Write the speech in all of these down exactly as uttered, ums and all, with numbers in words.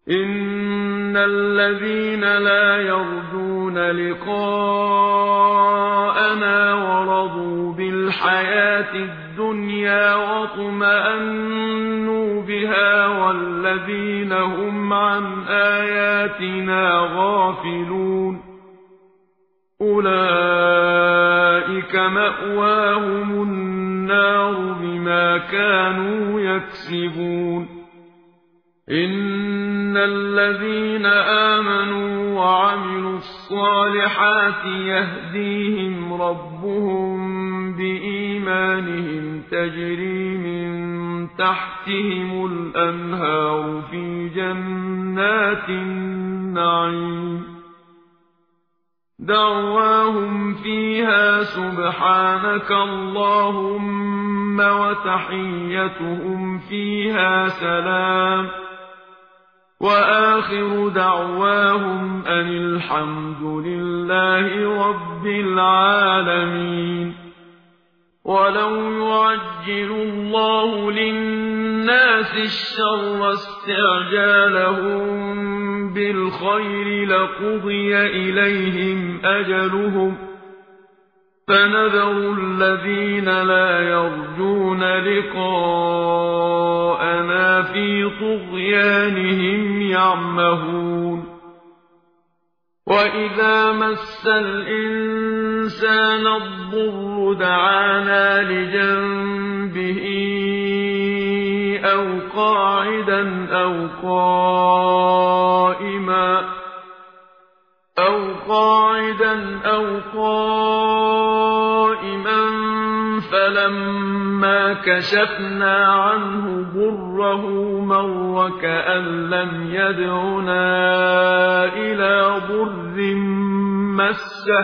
إن الذين لا يرجون لقاءنا ورضوا بالحياة الدنيا واطمأنوا بها والذين هم عن آياتنا غافلون أولئك مأواهم النار بما كانوا يكسبون إن الذين آمنوا وعملوا الصالحات يهديهم ربهم بإيمانهم تجري من تحتهم الأنهار في جنات النعيم دعواهم فيها سبحانك اللهم وتحيتهم فيها سلام وآخر دعواهم أن الحمد لله رب العالمين ولو يعجل الله للناس الشر استعجالهم بالخير لقضي إليهم أجلهم فنذر الذين لا يرجون لقاءنا في طغيانهم يعمهون وإذا مس الإنسان الضر دعانا لجنبه أو قاعدا أو قائما أو قاعدا أو قائما فلما كشفنا عنه ضره مر كأن لم يدعنا إلى ضر مسه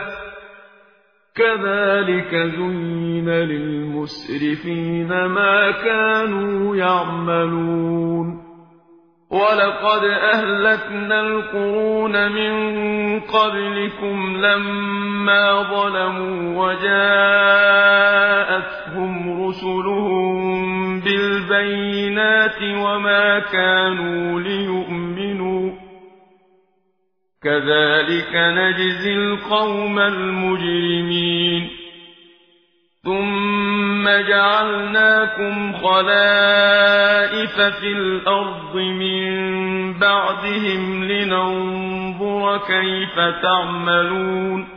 كذلك زين للمسرفين ما كانوا يعملون ولقد أهلكنا القرون من قبلكم لما ظلموا وجاءتهم رسلهم بالبينات وما كانوا ليؤمنوا كذلك نجزي القوم المجرمين ثم جعلناكم خلائف في الأرض من بعدهم لننظر كيف تعملون